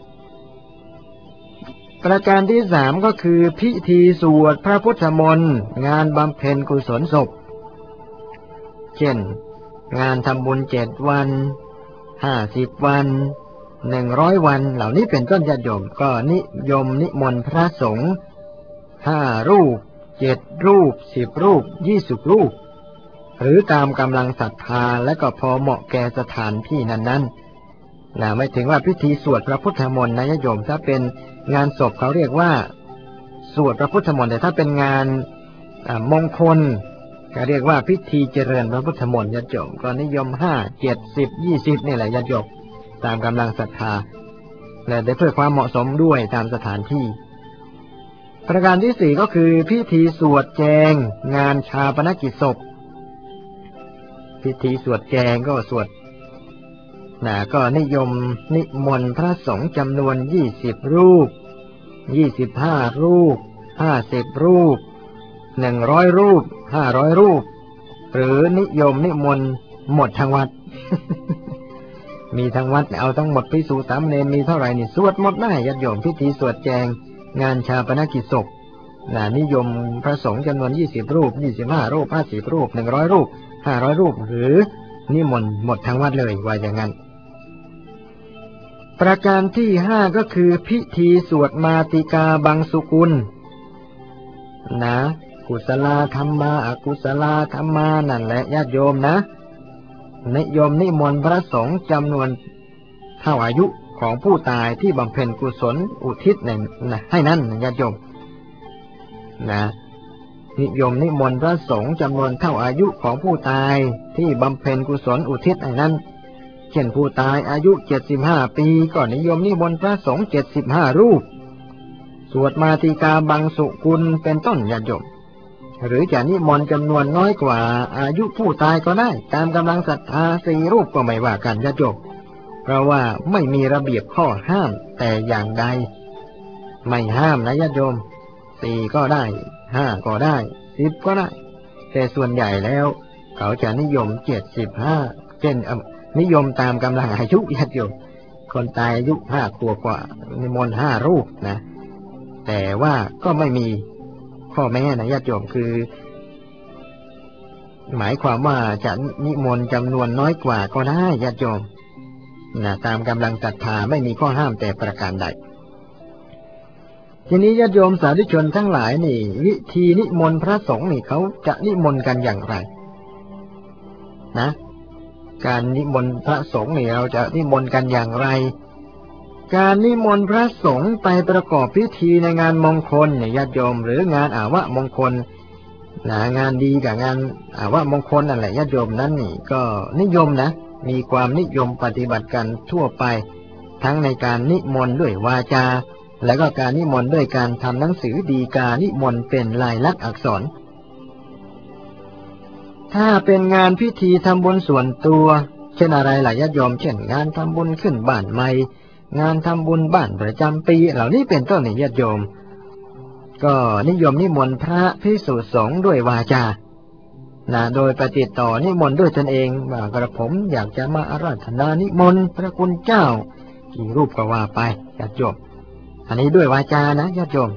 Speaker 3: ประการที่สามก็คือพิธีสวดพระพุทธมนต์งานบำเพ็ญกุศลศพเช่นงานทำบุญเจ็ดวันห้าสิบวันหนึ่งร้อยวันเหล่านี้เป็นต้นญาติโยมก็นิยมนิมนต์พระสงฆ์ห้ารูปเจ็ดรูปสิบรูปยี่สิบรูปหรือตามกำลังศรัทธาและก็พอเหมาะแก่สถานที่นั้นๆนะไม่ถึงว่าพิธีสวดพระพุทธมนต์นะญาติโยมถ้าเป็นงานศพเขาเรียกว่าสวดพระพุทธมนต์แต่ถ้าเป็นงานมงคลก็เรียกว่าพิธีเจริญพระพุทธมนต์ญาติโยมก็นิยมห้าเจ็ดสิบยี่สิบนี่แหละญาติโยมตามกำลังศรัทธาและได้เพื่อความเหมาะสมด้วยตามสถานที่ประการที่สี่ก็คือพิธีสวดแจงงานชาปนกิจศพพิธีสวดแจงก็สวดนะก็นิยมนิมนต์พระสงฆ์จำนวนยี่สิบรูปยี่สิบห้ารูปห้าสิบรูปหนึ่งร้อยรูปห้าร้อยรูปหรือนิยมนิมนต์หมดทั้งวัด มีทั้งวัดเอาทั้งหมดภิกษุสามเณรมีเท่าไหร่นี่สวดหมดได้ญาติโยมพิธีสวดแจงงานชาปนกิจศพนะนิยมพระสงฆ์จำนวนยี่สิบรูปยี่สิบห้ารูปห้าสิบรูปหนึ่งร้อยรูปห้าร้อยรูปหรือนิมนต์หมดทั้งวัดเลยว่าอย่างนั้นประการที่ห้าก็คือพิธีสวดมาติกาบังสุกุลนะกุศลธรรมาอกุศลธรรมานั่นแหละญาติโยมนะนิยมนิมนต์พระสงฆ์จำนวนเท่าอายุของผู้ตายที่บำเพ็ญกุศลอุทิศให้นั้นญาติโยมนะนิยมนิมนต์พระสงฆ์จำนวนเท่าอายุของผู้ตายที่บำเพ็ญกุศลอุทิศให้นั้นเช่นผู้ตายอายุเจ็ดสิบห้าปีก็นิยมนิมนต์พระสงฆ์เจ็ดสิบห้ารูปสวดมาติกาบังสุกุลเป็นต้นญาติโยมหรือจะนิมนต์จำนวนน้อยกว่าอายุผู้ตายก็ได้ตามกำลังศรัทธาสี่รูปก็ไม่ว่ากันญาติโยมเพราะว่าไม่มีระเบียบข้อห้ามแต่อย่างใดไม่ห้ามนะญาติโยมสี่ก็ได้ห้าก็ได้สิบก็ได้แต่ส่วนใหญ่แล้วเขาจะนิยมเจ็ดสิบห้าเช่นนิยมตามกำลังอายุญาติโยมคนตายอายุห้าขวบกว่านิมนต์ห้ารูปนะแต่ว่าก็ไม่มีข้อแม้นะญาติโยมคือหมายความว่าจะนิมนต์จำนวนน้อยกว่าก็ได้ญาติโยมนะตามกำลังศรัทธาไม่มีข้อห้ามแต่ประการใดทีนี้ญาติโยมสาธุชนทั้งหลายนี่วิธีนิมนต์พระสงฆ์นี่เขาจะนิมนต์กันอย่างไรนะการนิมนต์พระสงฆ์นี่เราจะนิมนต์กันอย่างไรการนิมนต์พระสงฆ์ไปประกอบพิธีในงานมงคลเนี่ยญาติโยมหรืองานอาวะมงคลนะงานดีกับงานอาวะมงคลนั่นแหละญาติโยมนั้นนี่ก็นิยมนะมีความนิยมปฏิบัติกันทั่วไปทั้งในการนิมนต์ด้วยวาจาและก็การนิมนต์ด้วยการทำหนังสือดีกานิมนต์เป็นลายลักษณ์อักษรถ้าเป็นงานพิธีทำบุญส่วนตัวเช่นอะไรหลายญาติโยมเช่นงานทำบุญขึ้นบ้านใหม่งานทำบุญบ้านประจำปีเหล่านี้เป็นต้นนี่ญาติโยมก็นิยมนิมนต์พระภิกษุสงฆ์ด้วยวาจานะโดยปฏิต่อนิมนต์ด้วยตนเองว่ากระผมอยากจะมาอาราธนานิมนต์พระคุณเจ้ากี่รูปก็ว่าไปญาติโยมอันนี้ด้วยวาจานะญาติโยม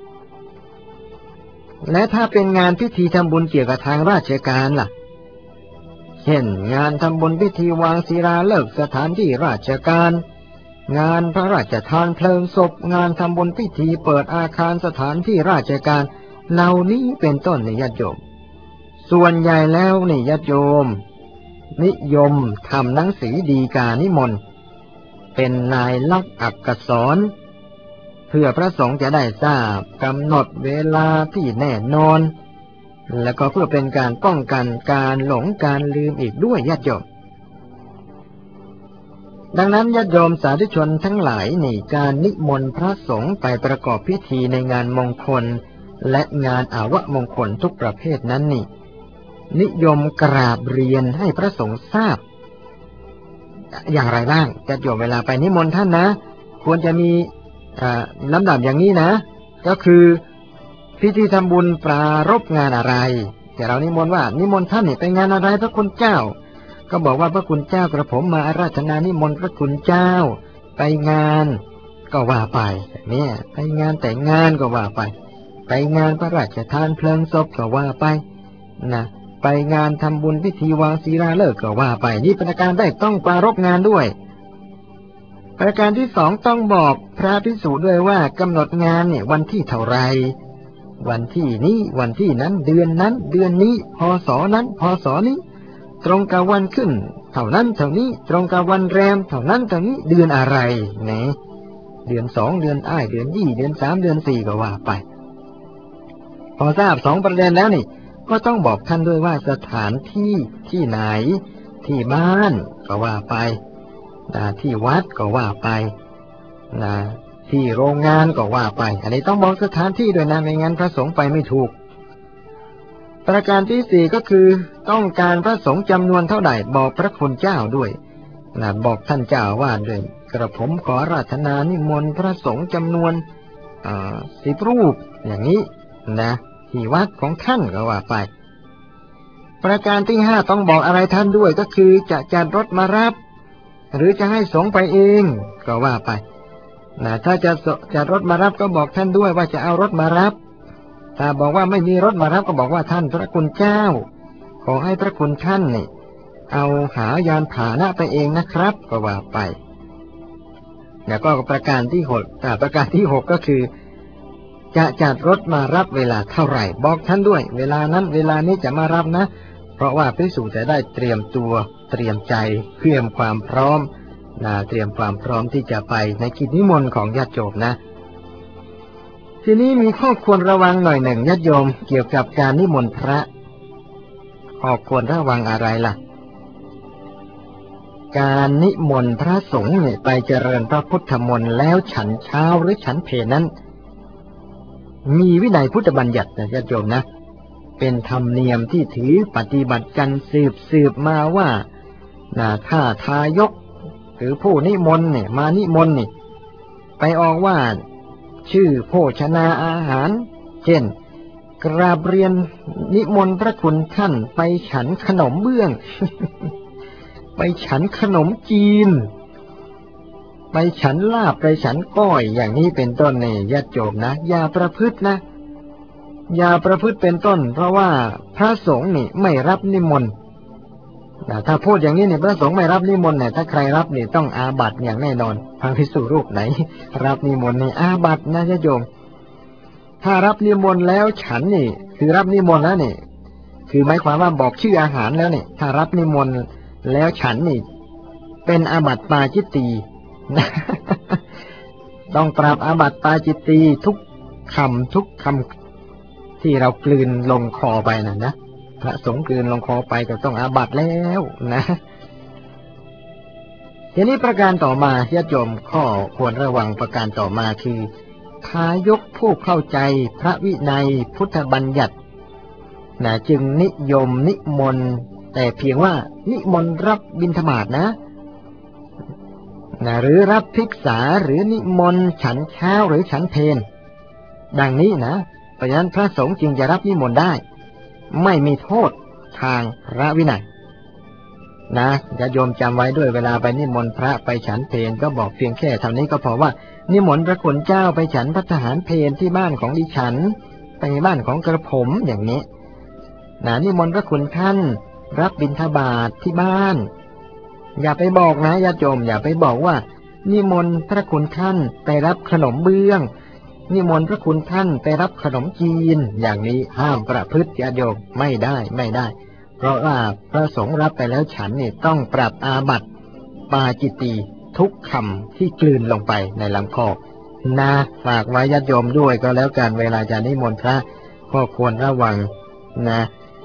Speaker 3: และถ้าเป็นงานพิธีทำบุญเกี่ยวกับทางราชการล่ะเช่นงานทำบุญพิธีวางศิลาฤกษ์สถานที่ราชการงานพระราชทานเพลิงศพงานทำบุญพิธีเปิดอาคารสถานที่ราชการเหล่านี้เป็นต้นนี่ญาติโยมส่วนใหญ่แล้วนี่ญาติโยมนิยมทำหนังสือดีกานิมนต์เป็นลายลักษณ์อักษรเพื่อพระสงฆ์จะได้ทราบกำหนดเวลาที่แน่นอนและก็เพื่อเป็นการป้องกันการหลงการลืมอีกด้วยญาติโยมดังนั้นญาติโยมสาธุชนทั้งหลายนี่การนิมนต์พระสงฆ์ไปประกอบพิธีในงานมงคลและงานอาวะมงคลทุกประเภทนั้นนี่นิยมกราบเรียนให้พระสงฆ์ทราบอย่างไรบ้างญาติโยมเวลาไปนิมนต์ท่านนะควรจะมีลำดับอย่างนี้นะก็คือพิธีทำบุญปรารภงานอะไรแต่เรานิมนต์ว่านิมนต์ท่านนี่ไปงานอะไรพระคุณเจ้าก็บอกว่าพระคุณเจ้ากระผมมาอาราธนานิมนต์พระคุณเจ้าไปงานก็ว่าไปเนี่ยไปงานแต่งงานก็ว่าไปไปงานพระราชทานเพลิงศพก็ว่าไปนะไปงานทำบุญพิธีวางศิลาฤกษ์ก็ว่าไปนี่ประการได้ต้องปรารภงานด้วยประการที่สองต้องบอกพระภิกษุด้วยว่ากำหนดงานเนี่ยวันที่เท่าไรวันที่นี้วันที่นั้นเดือนนั้นเดือนนี้พศนั้นพศนี้ตรงกับวันขึ้นเท่านั้นเท่านี้ตรงกับวันแรมเท่านั้นเท่านี้เดือนอะไรนะเดือนสองเดือนอ้ายเดือนยี่เดือนสามเดือนสี่ก็ว่าไปพอทราบสองประเด็นแล้วนี่ก็ต้องบอกท่านด้วยว่าสถานที่ที่ไหนที่บ้านก็ว่าไปนะที่วัดก็ว่าไปนะที่โรงงานก็ว่าไปอันนี้ต้องบอกสถานที่ด้วยนะไม่งั้นพระสงฆ์ไปไม่ถูกประการที่สี่ก็คือต้องการพระสงฆ์จำนวนเท่าใดบอกพระคุณเจ้าด้วยนะบอกท่านเจ้าว่าด้วยกระผมขออาราธนานิมนต์พระสงฆ์จำนวนสิบรูปอย่างนี้นะที่วัดของท่านก็ว่าไปประการที่ห้าต้องบอกอะไรท่านด้วยก็คือจะจัดรถมารับหรือจะให้สงฆ์ไปเองก็ว่าไปนะถ้าจะจัดรถมารับก็บอกท่านด้วยว่าจะเอารถมารับถ้าบอกว่าไม่มีรถมารับก็บอกว่าท่านพระคุณเจ้าขอให้พระคุณท่านนี่เอาหายานพาหนะไปเองนะครับก็ว่าไปแล้วก็ประการที่หกประการที่หกก็คือจะจัดรถมารับเวลาเท่าไหร่บอกท่านด้วยเวลานั้นเวลานี้จะมารับนะเพราะว่าภิกษุจะได้เตรียมตัวเตรียมใจเตรียมความพร้อมนะเตรียมความพร้อมที่จะไปในกิจนิมนต์ของญาติโยมนะทีนี้มีข้อควรระวังหน่อยหนึ่งญาติโยมเกี่ยวกับการนิมนต์พระข้อควรระวังอะไรล่ะการนิมนต์พระสงฆ์ไปเจริญพระพุทธมนต์แล้วฉันเช้าหรือฉันเพลนั้นมีวินัยพุทธบัญญัตินะญาติโยมนะเป็นธรรมเนียมที่ถือปฏิบัติกันสืบสืบมาว่านะถ้าทายกหรือผู้นิมนต์เนี่ยมานิมนต์นี่ไปออกว่าชื่อโภชนาอาหารเช่นกราบเรียนนิมนต์พระคุณท่านไปฉันขนมเบื้อง ไปฉันขนมจีนไปฉันลาบไปฉันก้อยอย่างนี้เป็นต้นนี่ญาติโยมนะอย่าประพฤตินะอย่าประพฤติเป็นต้นเพราะว่าพระสงฆ์นี่ไม่รับนิมนต์ถ้าพูดอย่างนี้เนี่ยพระสงฆ์ไม่รับนิมนต์เนี่ยถ้าใครรับนี่ต้องอาบัติอย่างแน่นอนพระภิกษุรูปไหนรับนิมนต์นี่อาบัตินะญาติโยมถ้ารับนิมนต์แล้วฉันนี่คือรับนิมนต์แล้วนี่คือหมายความว่าบอกชื่ออาหารแล้วนี่ถ้ารับนิมนต์แล้วฉันนี่เป็นอาบัติปาจิตตีต้องปรับอาบัติปาจิตตีทุกคำทุกคำที่เรากลืนลงคอไปน่ะนะพระสงฆ์กลืนลงคอไปก็ต้องอาบัติแล้วนะทีนี้ประการต่อมาญาติโยมข้อควรระวังประการต่อมาคือทายกผู้เข้าใจพระวินัยพุทธบัญญัตินะจึงนิยมนิมนต์แต่เพียงว่านิมนต์รับบิณฑบาตนะนะหรือรับภิกษาหรือนิมนต์ฉันเช้าหรือฉันเพลดังนี้นะเพราะฉะนั้นพระสงฆ์จึงจะรับนิมนต์ได้ไม่มีโทษทางพระวินัยนะญาติโยมจำไว้ด้วยเวลาไปนิมนต์พระไปฉันเพลก็บอกเพียงแค่เท่านี้ก็พอว่านิมนต์พระคุณเจ้าไปฉันพระทหารเพลที่บ้านของดิฉันไปบ้านของกระผมอย่างนี้นะนิมนต์พระคุณท่านรับบิณฑบาตที่บ้านอย่าไปบอกนะญาติโยมอย่าไปบอกว่านิมนต์พระคุณท่านไปรับขนมเบื้องนิมนต์พระคุณท่านไปรับขนมจีนอย่างนี้ห้ามประพฤติญาติโยมไม่ได้ไม่ได้เพราะว่าพระสงฆ์รับไปแล้วฉันนี่ต้องปรับอาบัติปาจิตตีทุกคำที่กลืนลงไปในลำคอนะฝากไว้ญาติโยมด้วยก็แล้วกันเวลาจะนิมนต์พระก็ควรระวังนะ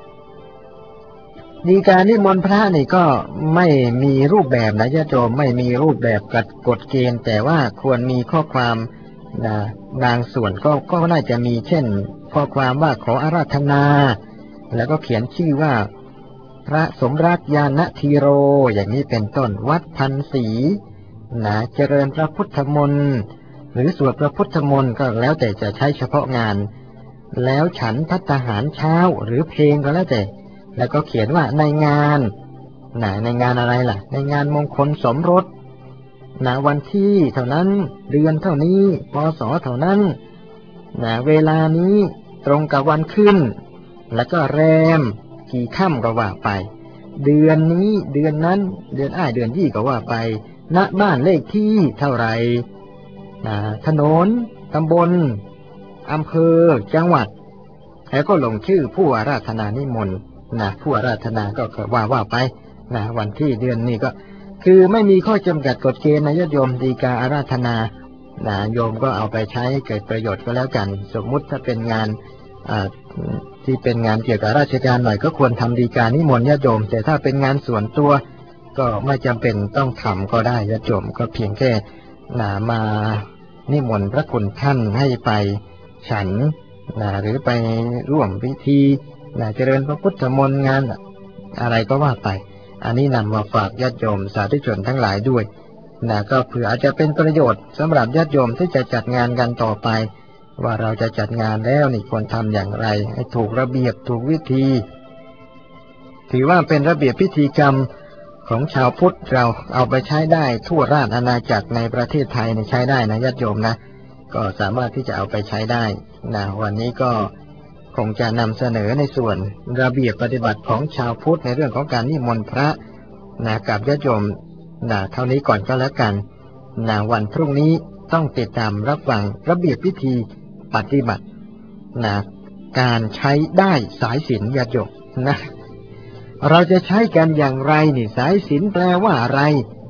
Speaker 3: ดีการนิมนต์พระนี่ก็ไม่มีรูปแบบนะญาติโยมไม่มีรูปแบบกับกฎเกณฑ์แต่ว่าควรมีข้อความนะบางส่วนก็ก็น่าจะมีเช่นข้อความว่าขออาราธนาแล้วก็เขียนชื่อว่าพระสมรักญาณธีโรอย่างนี้เป็นต้นวัดพันศรีนะเจริญพระพุทธมนต์หรือสวดพระพุทธมนต์ก็แล้วแต่จะใช้เฉพาะงานแล้วฉันภัตตาหารเช้าหรือเพลงก็แล้วแต่แล้วก็เขียนว่าในงานนะในงานอะไรล่ะในงานมงคลสมรสนะวันที่เท่านั้นเดือนเท่านี้พศเท่านั้นนะเวลานี้ตรงกับวันขึ้นแล้วก็แรมกี่ค่ำก็ว่าไปเดือนนี้เดือนนั้นเดือนอ้ายเดือนยี่ก็ว่าไปณบ้านเลขที่เท่าไรนะถนนตำบลอำเภอจังหวัดแล้วก็ลงชื่อผู้อาราธนานิมนต์นะผู้อาราธนาก็ว่าว่าไปนะวันที่เดือนนี้ก็คือไม่มีข้อจำกัดกฎเกณฑ์นะญาติโยมดีกาอาราธนานะโยมก็เอาไปใช้เกิดประโยชน์ก็แล้วกันสมมุติถ้าเป็นงานที่เป็นงานเกี่ยวกับราชการหน่อยก็ควรทำดีกานิมนต์ญาติโยมแต่ถ้าเป็นงานส่วนตัวก็ไม่จำเป็นต้องทำก็ได้ญาติโยมก็เพียงแค่นะมานิมนต์พระคุณท่านให้ไปฉันนะหรือไปร่วมพิธีนะเจริญพระพุทธมนต์งานอะไรก็ว่าไปอันนี้นำมาฝากญาติโยมสาธุชนทั้งหลายด้วยนะก็เผื่ออาจจะเป็นประโยชน์สำหรับญาติโยมที่จะจัดงานกันต่อไปว่าเราจะจัดงานแล้วนี่ควรทำอย่างไรให้ถูกระเบียบถูกวิธีถือว่าเป็นระเบียบพิธีกรรมของชาวพุทธเราเอาไปใช้ได้ทั่วราชอาณาจักรในประเทศไทยในใช้ได้นะญาติโยมนะก็สามารถที่จะเอาไปใช้ได้นะวันนี้ก็คงจะนำเสนอในส่วนระเบียบปฏิบัติของชาวพุทธในเรื่องของการนิมนต์พระนะกับญาติโยมนะเท่านี้ก่อนก็แล้วกันนะวันพรุ่งนี้ต้องติดตามรับฟังระเบียบพิธีปฏิบัตินะการใช้ได้สายศีลญาติโยมนะเราจะใช้กันอย่างไรนี่สายศีลแปลว่าอะไร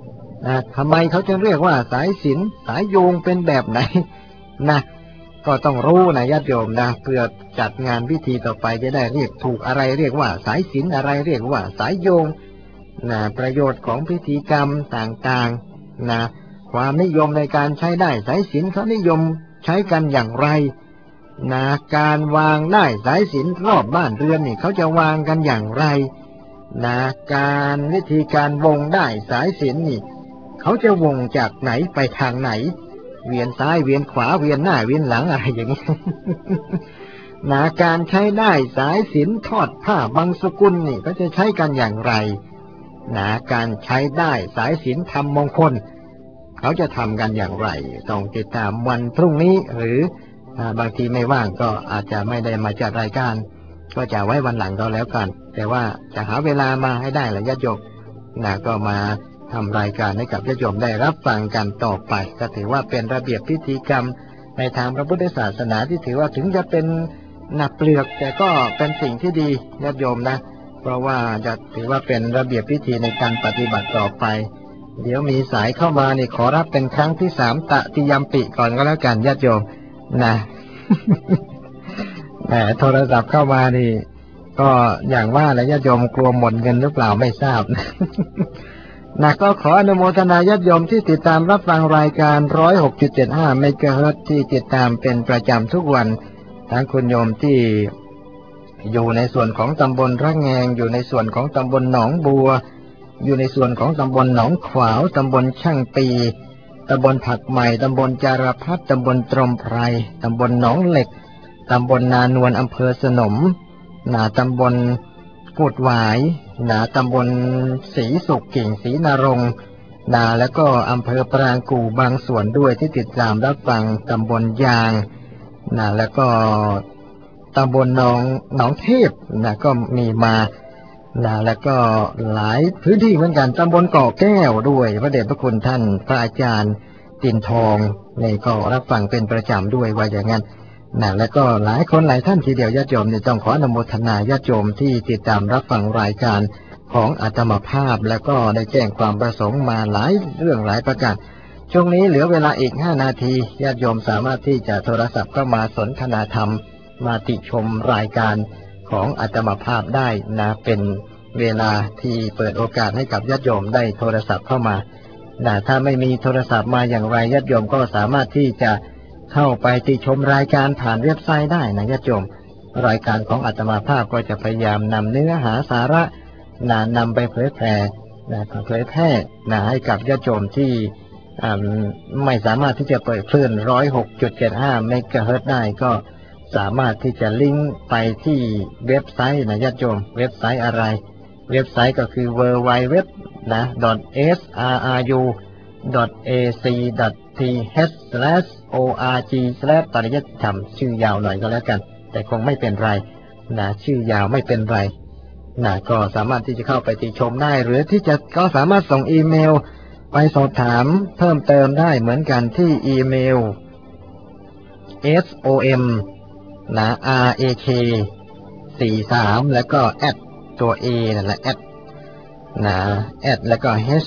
Speaker 3: นะทำไมเขาจะเรียกว่าสายศีลสายโยงเป็นแบบไหนนะก็ต้องรู้นะญาติโยมนะเพื่อจัดงานพิธีต่อไปจะได้เรียกถูกอะไรเรียกว่าสายศีลอะไรเรียกว่าสายโยงนะประโยชน์ของพิธีกรรมต่างๆนะความนิยมในการใช้ได้สายศีลเขานิยมใช้กันอย่างไรนะการวางได้สายศีลรอบบ้านเรือนนี่เขาจะวางกันอย่างไรนะการวิธีการวงได้สายศีลนี่เขาจะวงจากไหนไปทางไหนเวียนซ้ายเวียนขวาเวียนหน้าเวียนหลังอะไรอย่างนี้ นะการใช้ได้สายศีลทอดผ้าบังสกุลนี่เขาจะใช้กันอย่างไรนะการใช้ได้สายศีลทำมงคลเขาจะทำกันอย่างไรต้องติดตามวันพรุ่งนี้หรือบางทีไม่ว่างก็อาจจะไม่ได้มาจัดรายการก็จะไว้วันหลังก็แล้วกันแต่ว่าจะหาเวลามาให้ได้แหละญาติโยมนะก็มาทำรายการให้กับญาติโยมได้รับฟังกันต่อไปก็ถือว่าเป็นระเบียบพิธีกรรมในทางพระพุทธศาสนาที่ถือว่าถึงจะเป็นหนักเปลือกแต่ก็เป็นสิ่งที่ดีญาติโยมนะเพราะว่าจะถือว่าเป็นระเบียบพิธีในการปฏิบัติต่อไปเดี๋ยวมีสายเข้ามานี่ขอรับเป็นครั้งที่สามตะติยมปิก่อนก็แล้วกันญาติโยมนะ แต่โทรศัพท์เข้ามานี่ก็อย่างว่าแหละญาติโยมกลัวหมดเงินหรือเปล่าไม่ทราบ นะก็ขออนุโมทนาญาติโยมที่ติดตามรับฟังรายการ หนึ่งร้อยหกจุดเจ็ดห้า เมกะเฮิรตซ์ที่ติดตามเป็นประจำทุกวันทั้งคุณโยมที่อยู่ในส่วนของตำบลระแงงอยู่ในส่วนของตำบลหนองบัวอยู่ในส่วนของตำบลหนองขวาวตำบลช่างปีตำบลผักใหม่ตำบลจารพัฒน์ตำบลตรมไพรตำบลหนองเหล็กตำบลนานวลอำเภอสนมนาตำบลกุดหวายนาตำบลศรีสุขกิ่งศรีนรงค์นาแล้วก็อำเภอปรางกู่บางส่วนด้วยที่ติดตามรับฟังตำบลยางนาแล้วก็ตำบลหนองหนองเทพนะก็มีมานะแล้วก็หลายพื้นที่เหมือนกันตำบลเกาะแก้วด้วยพระเดชพระคุณท่านพระอาจารย์ตินทองในก็รับฟังเป็นประจำด้วยว่าอย่างนั้นนะแล้วก็หลายคนหลายท่านทีเดียวญาติโยมเนี่ยต้องขออนุโมทนาญาติโยมที่ติดตามรับฟังรายการของอาตมาภาพแล้วก็ได้แจ้งความประสงค์มาหลายเรื่องหลายประการช่วงนี้เหลือเวลาอีกห้านาทีญาติโยมสามารถที่จะโทรศัพท์เข้ามาสนทนาธรรมมาติชมรายการของอาตมาภาพได้นะเป็นเวลาที่เปิดโอกาสให้กับญาติโยมได้โทรศัพท์เข้ามานะถ้าไม่มีโทรศัพท์มาอย่างไรญาติโยมก็สามารถที่จะเข้าไปติชมรายการผ่านเว็บไซต์ได้นะญาติโยมรายการของอาตมาภาพก็จะพยายามนำเนื้อหาสาระนะนำไปเผยแพร่นะเผยแพร่นะให้กับญาติโยมที่ไม่สามารถที่จะเปิดคลื่น หนึ่งร้อยหกจุดเจ็ดห้า เมกะเฮิรตซ์ได้ก็สามารถที่จะลิงก์ไปที่เว็บไซต์นะญาติโยมเว็บไซต์อะไรเว็บไซต์ก็คือ ดับเบิลยู ดับเบิลยู ดับเบิลยู นะ .sru.ac.th slash org slash ปริยัติธรรมชื่อยาวหน่อยก็แล้วกันแต่คงไม่เป็นไรนะชื่อยาวไม่เป็นไรนะก็สามารถที่จะเข้าไปติชมได้หรือที่จะก็สามารถส่งอีเมลไปสอบถามเพิ่มเติมได้เหมือนกันที่อีเมล som นะ rak สี่สิบสามแล้วก็แอดตัว a นั่นแหละแอดนะแอดแล้วก็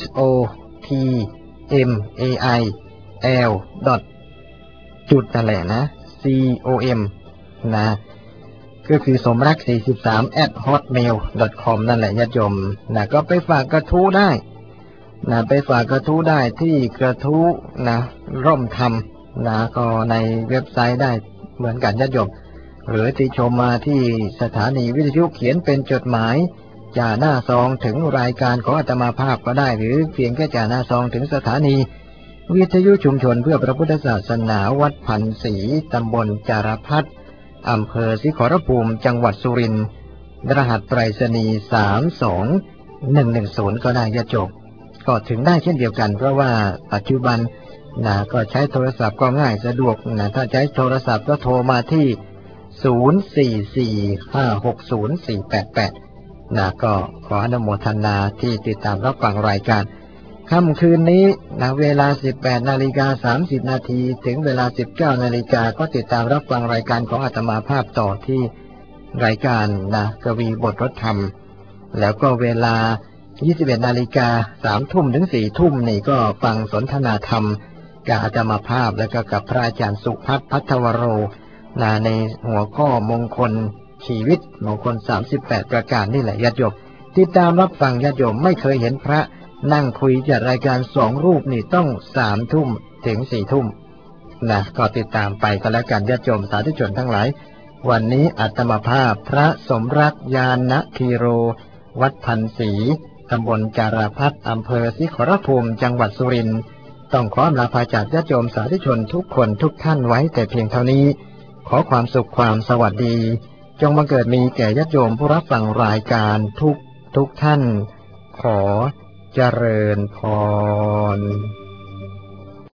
Speaker 3: hotmail ดอทจุดนั่นแหละนะ com นะก็คือสมรักสี่สิบสาม at hotmail ดอท com นั่นแหละญาติโยมนะก็ไปฝากกระทู้ได้นะไปฝากกระทู้ได้ที่กระทู้นะร่มธรรมนะก็ในเว็บไซต์ได้เหมือนกันญาติโยมหรือที่ชมมาที่สถานีวิทยุเขียนเป็นจดหมายจ่าหน้าซองถึงรายการของอาตมาภาพก็ได้หรือเพียงแค่จ่าหน้าซองถึงสถานีวิทยุชุมชนเพื่อพระพุทธศาสนาวัดพันศรีตำบลจารพัฒน์อำเภอศรีขอรภูมิจังหวัดสุรินทร์รหัสไปรษณีย์สามสองหนึ่งหนึ่งศูนย์ก็ได้ญาติโยมก็ถึงได้เช่นเดียวกันเพราะว่าปัจจุบันนะก็ใช้โทรศัพท์ก็ง่ายสะดวกนะถ้าใช้โทรศัพท์ก็โทรมาที่ศูนย์ สี่ สี่ ห้า หก ศูนย์ สี่ แปด แปดนะก็ขออนุโมทนาที่ติดตามรับฟังรายการค่ำคืนนี้นะเวลา สิบแปดนาฬิกาสามสิบนาทีถึงเวลา สิบเก้านาฬิกาก็ติดตามรับฟังรายการของอาตมาภาพต่อที่รายการนะกวีบทรถธรรมแล้วก็เวลายี่สิบเอ็ดนาฬิกาสามทุ่มถึงสี่ทุ่มนี่ก็ฟังสนทนาธรรมกับอาตมาภาพและก็กับพระอาจารย์สุพัฒน์พัทวโรนาในหัวข้อมงคลชีวิตมงคลสามสิบแปดประการนี่แหละญาติโยมติดตามรับฟังญาติโยมไม่เคยเห็นพระนั่งคุยจัดรายการสองรูปนี่ต้องสามทุ่มถึงสี่ทุ่มนะก็ติดตามไปก็แล้วกันญาติโยมสาธุชนทั้งหลายวันนี้อาตมาภาพพระสมรักยานนะคีโรวัดพันศรีตำบลจาราพัฒน์อำเภอศรีขอรภูมิจังหวัดสุรินทร์ต้องขออำลาพาจากญาติโยมสาธุชนทุกคนทุกท่านไว้แต่เพียงเท่านี้ขอความสุขความสวัสดีจงบังเกิดมีแก่ญาติโยมผู้รับฟังรายการทุกทุกท่านขอเจริญพร